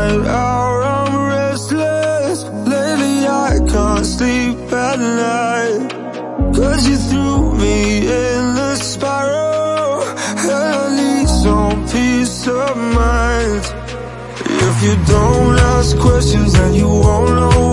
night out, I'm restless. Lately I can't sleep at night, 'cause you threw me in the spiral, and I need some peace of mind. If you don't ask questions, then you won't know